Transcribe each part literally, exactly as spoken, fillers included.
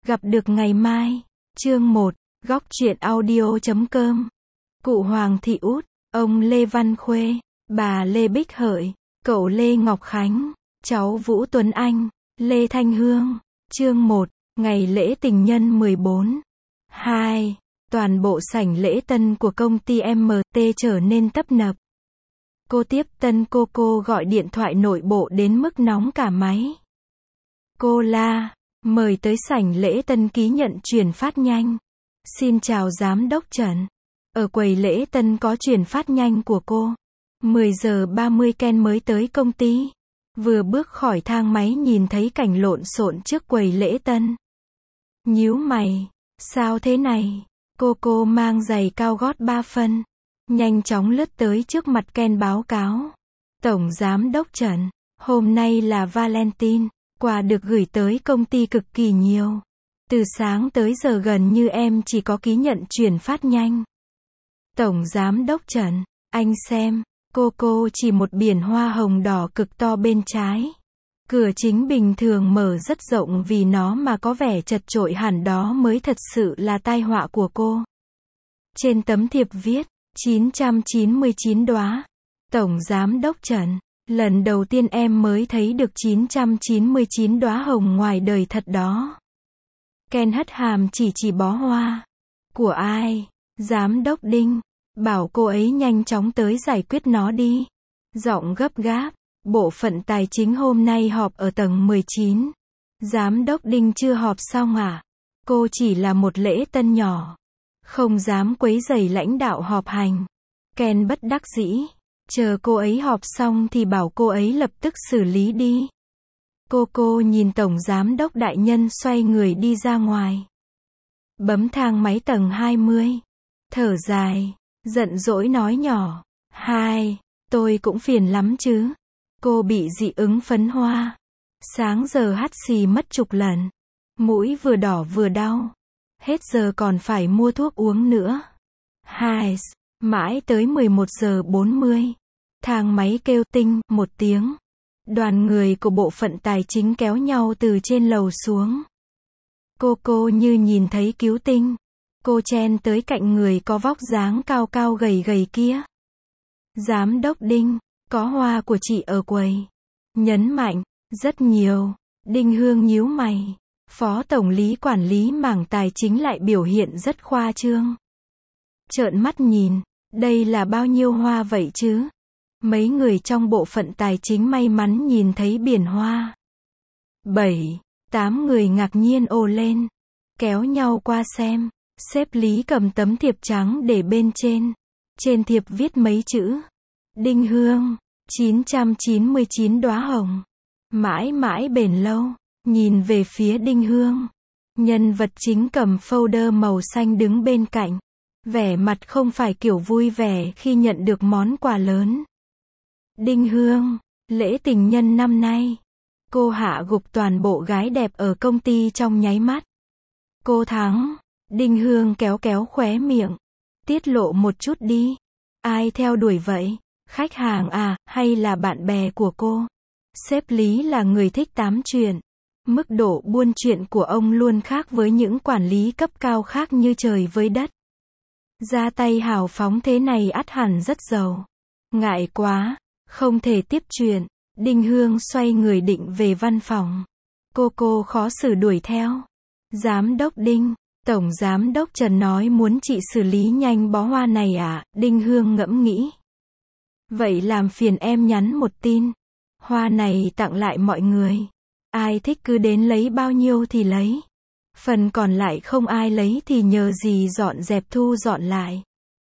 Gặp được ngày mai. Chương một. Góc truyện audio chấm com. Cụ Hoàng Thị Út, ông Lê Văn Khuê, bà Lê Bích Hợi, cậu Lê Ngọc Khánh, cháu Vũ Tuấn Anh, Lê Thanh Hương. Chương một. Ngày lễ tình nhân mười bốn. hai. Toàn bộ sảnh lễ tân của công ty em tê trở nên tấp nập. Cô tiếp tân cô cô gọi điện thoại nội bộ đến mức nóng cả máy. Cô la, mời tới sảnh lễ tân ký nhận chuyển phát nhanh. Xin chào giám đốc Trần. Ở quầy lễ tân có chuyển phát nhanh của cô. mười giờ ba mươi Ken mới tới công ty. Vừa bước khỏi thang máy nhìn thấy cảnh lộn xộn trước quầy lễ tân. Nhíu mày, sao thế này? Cô cô mang giày cao gót ba phân. Nhanh chóng lướt tới trước mặt Ken báo cáo. Tổng giám đốc Trần, hôm nay là Valentine. Quà được gửi tới công ty cực kỳ nhiều. Từ sáng tới giờ gần như em chỉ có ký nhận chuyển phát nhanh. Tổng giám đốc Trần, anh xem. Cô cô chỉ một biển hoa hồng đỏ cực to bên trái. Cửa chính bình thường mở rất rộng vì nó mà có vẻ chật chội hẳn, đó mới thật sự là tai họa của cô. Trên tấm thiệp viết, chín trăm chín mươi chín đóa. Tổng giám đốc Trần, lần đầu tiên em mới thấy được chín trăm chín mươi chín đóa hồng ngoài đời thật đó. Ken hất hàm chỉ chỉ bó hoa. Của ai? Giám đốc Đinh. Bảo cô ấy nhanh chóng tới giải quyết nó đi. Giọng gấp gáp. Bộ phận tài chính hôm nay họp ở tầng mười chín. Giám đốc Đinh chưa họp xong à? Cô chỉ là một lễ tân nhỏ. Không dám quấy rầy lãnh đạo họp hành. Ken bất đắc dĩ. Chờ cô ấy họp xong thì bảo cô ấy lập tức xử lý đi. Cô cô nhìn tổng giám đốc đại nhân xoay người đi ra ngoài. Bấm thang máy tầng hai mươi. Thở dài. Giận dỗi nói nhỏ. Hai, tôi cũng phiền lắm chứ. Cô bị dị ứng phấn hoa. Sáng giờ hắt xì mất chục lần. Mũi vừa đỏ vừa đau. Hết giờ còn phải mua thuốc uống nữa. Hai, mãi tới mười một giờ bốn mươi. Thang máy kêu tinh một tiếng. Đoàn người của bộ phận tài chính kéo nhau từ trên lầu xuống. Cô cô như nhìn thấy cứu tinh. Cô chen tới cạnh người có vóc dáng cao cao gầy gầy kia. Giám đốc Đinh, có hoa của chị ở quầy. Nhấn mạnh, rất nhiều. Đinh Hương nhíu mày. Phó tổng lý quản lý mảng tài chính lại biểu hiện rất khoa trương. Trợn mắt nhìn, đây là bao nhiêu hoa vậy chứ? Mấy người trong bộ phận tài chính may mắn nhìn thấy biển hoa. Bảy, tám người ngạc nhiên ồ lên. Kéo nhau qua xem. Sếp Lý cầm tấm thiệp trắng để bên trên. Trên thiệp viết mấy chữ. Đinh Hương, chín trăm chín mươi chín đóa hồng. Mãi mãi bền lâu. Nhìn về phía Đinh Hương. Nhân vật chính cầm folder màu xanh đứng bên cạnh. Vẻ mặt không phải kiểu vui vẻ khi nhận được món quà lớn. Đinh Hương, lễ tình nhân năm nay. Cô hạ gục toàn bộ gái đẹp ở công ty trong nháy mắt. Cô thắng. Đinh Hương kéo kéo khóe miệng. Tiết lộ một chút đi. Ai theo đuổi vậy? Khách hàng à, hay là bạn bè của cô? Sếp Lý là người thích tám chuyện. Mức độ buôn chuyện của ông luôn khác với những quản lý cấp cao khác như trời với đất. Ra tay hào phóng thế này ắt hẳn rất giàu. Ngại quá, không thể tiếp chuyện. Đinh Hương xoay người định về văn phòng. Cô cô khó xử đuổi theo. Giám đốc Đinh, tổng giám đốc Trần nói muốn chị xử lý nhanh bó hoa này à? Đinh Hương ngẫm nghĩ. Vậy làm phiền em nhắn một tin. Hoa này tặng lại mọi người. Ai thích cứ đến lấy bao nhiêu thì lấy. Phần còn lại không ai lấy thì nhờ gì dọn dẹp thu dọn lại.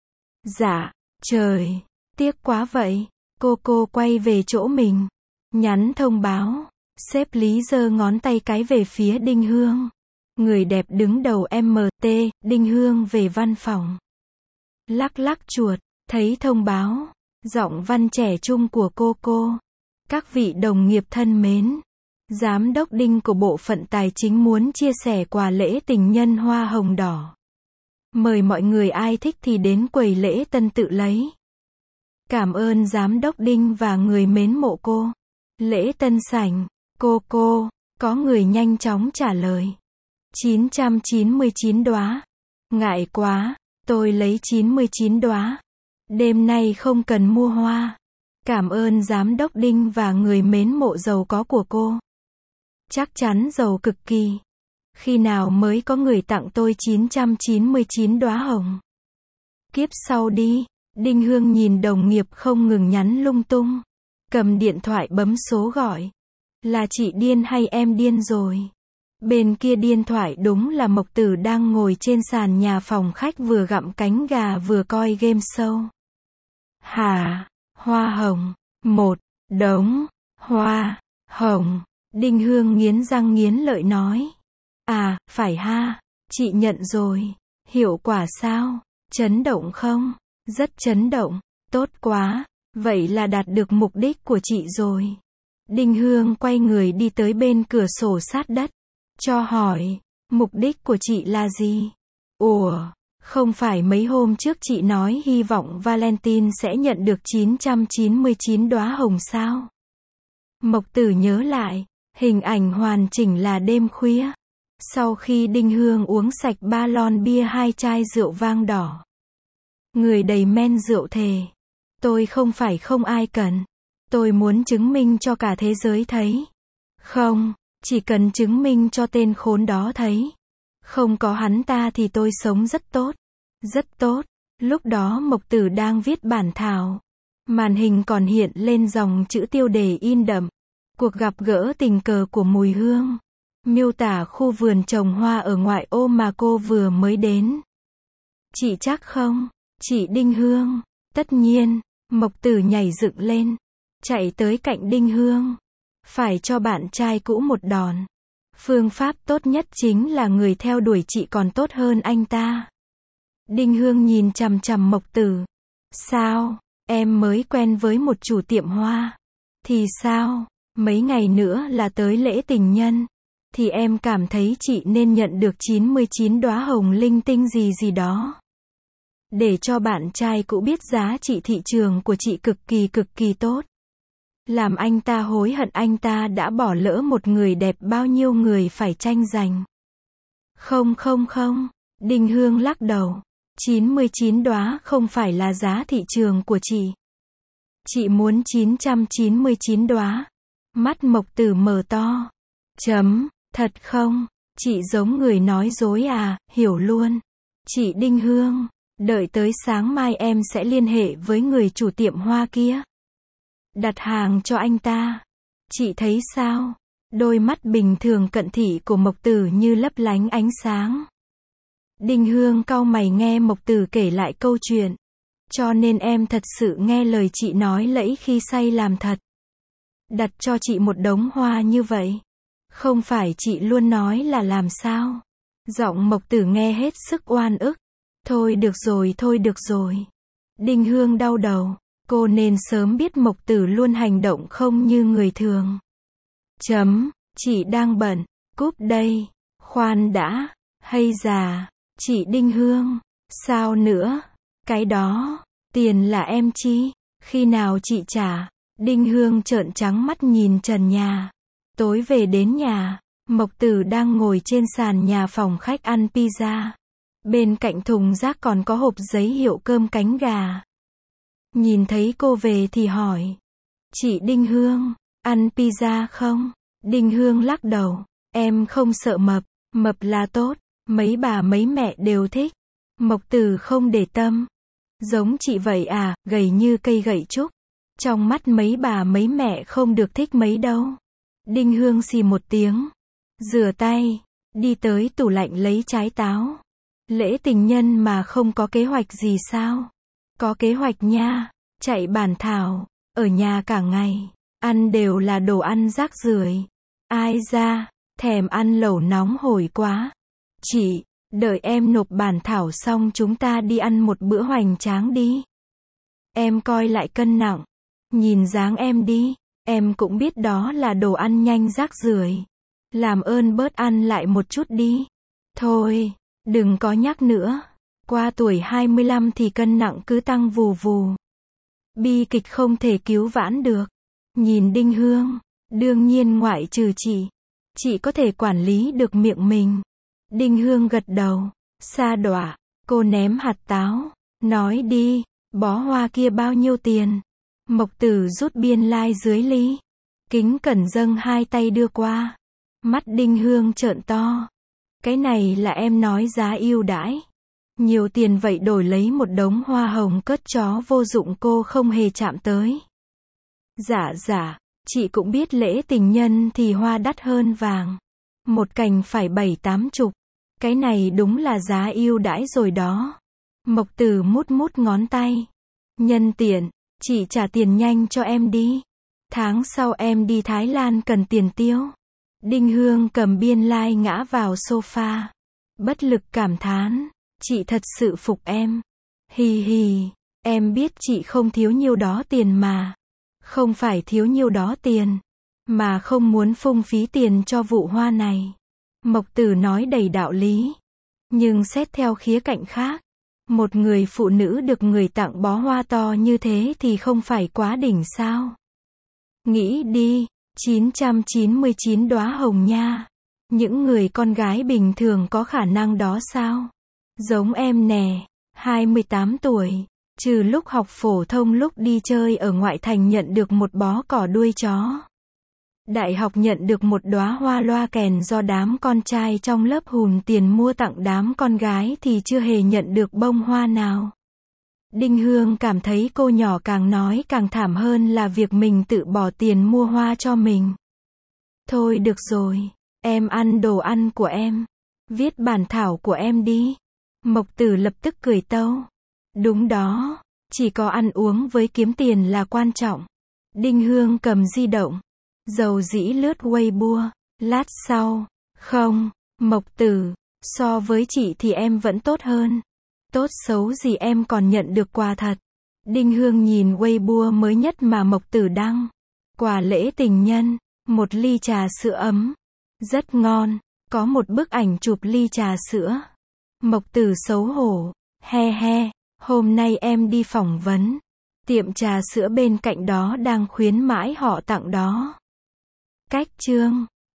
Dạ, trời, tiếc quá vậy. Cô cô quay về chỗ mình. Nhắn thông báo. Sếp Lý giơ ngón tay cái về phía Đinh Hương. Người đẹp đứng đầu em tê, Đinh Hương về văn phòng. Lắc lắc chuột, thấy thông báo. Giọng văn trẻ trung của cô cô. Các vị đồng nghiệp thân mến. Giám đốc Đinh của bộ phận tài chính muốn chia sẻ quà lễ tình nhân hoa hồng đỏ. Mời mọi người ai thích thì đến quầy lễ tân tự lấy. Cảm ơn giám đốc Đinh và người mến mộ cô. Lễ tân sảnh, cô cô, có người nhanh chóng trả lời. chín trăm chín mươi chín đóa. Ngại quá, tôi lấy chín mươi chín đóa. Đêm nay không cần mua hoa. Cảm ơn giám đốc Đinh và người mến mộ giàu có của cô. Chắc chắn giàu cực kỳ. Khi nào mới có người tặng tôi chín trăm chín mươi chín đóa hồng? Kiếp sau đi. Đinh Hương nhìn đồng nghiệp không ngừng nhắn lung tung. Cầm điện thoại bấm số gọi. Là chị điên hay em điên rồi? Bên kia điện thoại đúng là Mộc Tử đang ngồi trên sàn nhà phòng khách vừa gặm cánh gà vừa coi game show. Hả? Hoa hồng. Một đống hoa hồng. Đinh Hương nghiến răng nghiến lợi nói. À, phải ha. Chị nhận rồi. Hiệu quả sao? Chấn động không? Rất chấn động. Tốt quá. Vậy là đạt được mục đích của chị rồi. Đinh Hương quay người đi tới bên cửa sổ sát đất. Cho hỏi. Mục đích của chị là gì? Ủa, không phải mấy hôm trước chị nói hy vọng Valentine sẽ nhận được chín trăm chín mươi chín đóa hồng sao? Mộc Tử nhớ lại. Hình ảnh hoàn chỉnh là đêm khuya. Sau khi Đinh Hương uống sạch ba lon bia hai chai rượu vang đỏ. Người đầy men rượu thề. Tôi không phải không ai cần. Tôi muốn chứng minh cho cả thế giới thấy. Không, chỉ cần chứng minh cho tên khốn đó thấy. Không có hắn ta thì tôi sống rất tốt. Rất tốt. Lúc đó Mộc Tử đang viết bản thảo. Màn hình còn hiện lên dòng chữ tiêu đề in đậm. Cuộc gặp gỡ tình cờ của Mùi Hương. Miêu tả khu vườn trồng hoa ở ngoại ô mà cô vừa mới đến. Chị chắc không? Chị Đinh Hương. Tất nhiên. Mộc Tử nhảy dựng lên. Chạy tới cạnh Đinh Hương. Phải cho bạn trai cũ một đòn. Phương pháp tốt nhất chính là người theo đuổi chị còn tốt hơn anh ta. Đinh Hương nhìn chằm chằm Mộc Tử. Sao? Em mới quen với một chủ tiệm hoa. Thì sao? Mấy ngày nữa là tới lễ tình nhân. Thì em cảm thấy chị nên nhận được chín mươi chín đóa hồng linh tinh gì gì đó. Để cho bạn trai cũ biết giá trị thị trường của chị cực kỳ cực kỳ tốt. Làm anh ta hối hận anh ta đã bỏ lỡ một người đẹp bao nhiêu người phải tranh giành. Không không không. Đinh Hương lắc đầu. chín mươi chín đóa không phải là giá thị trường của chị. Chị muốn chín trăm chín mươi chín đóa. Mắt Mộc Tử mở to. Chấm. Thật không? Chị giống người nói dối à? Hiểu luôn. Chị Đinh Hương. Đợi tới sáng mai em sẽ liên hệ với người chủ tiệm hoa kia. Đặt hàng cho anh ta. Chị thấy sao? Đôi mắt bình thường cận thị của Mộc Tử như lấp lánh ánh sáng. Đinh Hương cau mày nghe Mộc Tử kể lại câu chuyện. Cho nên em thật sự nghe lời chị nói lẫy khi say làm thật. Đặt cho chị một đống hoa như vậy. Không phải chị luôn nói là làm sao? Giọng Mộc Tử nghe hết sức oan ức. Thôi được rồi, thôi được rồi. Đinh Hương đau đầu. Cô nên sớm biết Mộc Tử luôn hành động không như người thường. Chấm. Chị đang bận. Cúp đây. Khoan đã. Hay già. Chị Đinh Hương. Sao nữa? Cái đó. Tiền là em chi? Khi nào chị trả? Đinh Hương trợn trắng mắt nhìn trần nhà. Tối về đến nhà. Mộc Tử đang ngồi trên sàn nhà phòng khách ăn pizza. Bên cạnh thùng rác còn có hộp giấy hiệu cơm cánh gà. Nhìn thấy cô về thì hỏi. Chị Đinh Hương, ăn pizza không? Đinh Hương lắc đầu. Em không sợ mập. Mập là tốt. Mấy bà mấy mẹ đều thích. Mộc Tử không để tâm. Giống chị vậy à, gầy như cây gậy trúc. Trong mắt mấy bà mấy mẹ không được thích mấy đâu. Đinh Hương xì một tiếng. Rửa tay. Đi tới tủ lạnh lấy trái táo. Lễ tình nhân mà không có kế hoạch gì sao? Có kế hoạch nha. Chạy bản thảo. Ở nhà cả ngày. Ăn đều là đồ ăn rác rưởi. Ai ra. Thèm ăn lẩu nóng hổi quá. Chị. Đợi em nộp bản thảo xong chúng ta đi ăn một bữa hoành tráng đi. Em coi lại cân nặng. Nhìn dáng em đi. Em cũng biết đó là đồ ăn nhanh rác rưởi. Làm ơn bớt ăn lại một chút đi. Thôi. Đừng có nhắc nữa. Qua tuổi hai mươi lăm thì cân nặng cứ tăng vù vù. Bi kịch không thể cứu vãn được. Nhìn Đinh Hương. Đương nhiên ngoại trừ chị. Chị có thể quản lý được miệng mình. Đinh Hương gật đầu. Sa đọa, cô ném hạt táo. Nói đi, bó hoa kia bao nhiêu tiền? Mộc Tử rút biên lai like dưới ly. Kính cẩn dâng hai tay đưa qua. Mắt Đinh Hương trợn to. Cái này là em nói giá ưu đãi. Nhiều tiền vậy đổi lấy một đống hoa hồng cất chó vô dụng cô không hề chạm tới. Dạ dạ, chị cũng biết lễ tình nhân thì hoa đắt hơn vàng. Một cành phải bảy tám chục. Cái này đúng là giá ưu đãi rồi đó. Mộc Tử mút mút ngón tay. Nhân tiện, chị trả tiền nhanh cho em đi. Tháng sau em đi Thái Lan cần tiền tiêu. Đinh Hương cầm biên lai like ngã vào sofa. Bất lực cảm thán. Chị thật sự phục em. Hì hì, em biết chị không thiếu nhiêu đó tiền mà. Không phải thiếu nhiêu đó tiền, mà không muốn phung phí tiền cho vụ hoa này. Mộc Tử nói đầy đạo lý. Nhưng xét theo khía cạnh khác, một người phụ nữ được người tặng bó hoa to như thế thì không phải quá đỉnh sao? Nghĩ đi, chín trăm chín mươi chín đóa hồng nha. Những người con gái bình thường có khả năng đó sao? Giống em nè, hai mươi tám tuổi, trừ lúc học phổ thông lúc đi chơi ở ngoại thành nhận được một bó cỏ đuôi chó. Đại học nhận được một đóa hoa loa kèn do đám con trai trong lớp hùn tiền mua tặng đám con gái thì chưa hề nhận được bông hoa nào. Đinh Hương cảm thấy cô nhỏ càng nói càng thảm hơn là việc mình tự bỏ tiền mua hoa cho mình. Thôi được rồi, em ăn đồ ăn của em. Viết bản thảo của em đi. Mộc Tử lập tức cười tâu. Đúng đó, chỉ có ăn uống với kiếm tiền là quan trọng. Đinh Hương cầm di động. Dầu dĩ lướt Weibo. Lát sau. Không, Mộc Tử, so với chị thì em vẫn tốt hơn. Tốt xấu gì em còn nhận được quà thật. Đinh Hương nhìn Weibo mới nhất mà Mộc Tử đăng. Quà lễ tình nhân, một ly trà sữa ấm. Rất ngon, có một bức ảnh chụp ly trà sữa. Mộc Tử xấu hổ. He he, hôm nay em đi phỏng vấn. Tiệm trà sữa bên cạnh đó đang khuyến mãi họ tặng đó. Cách chương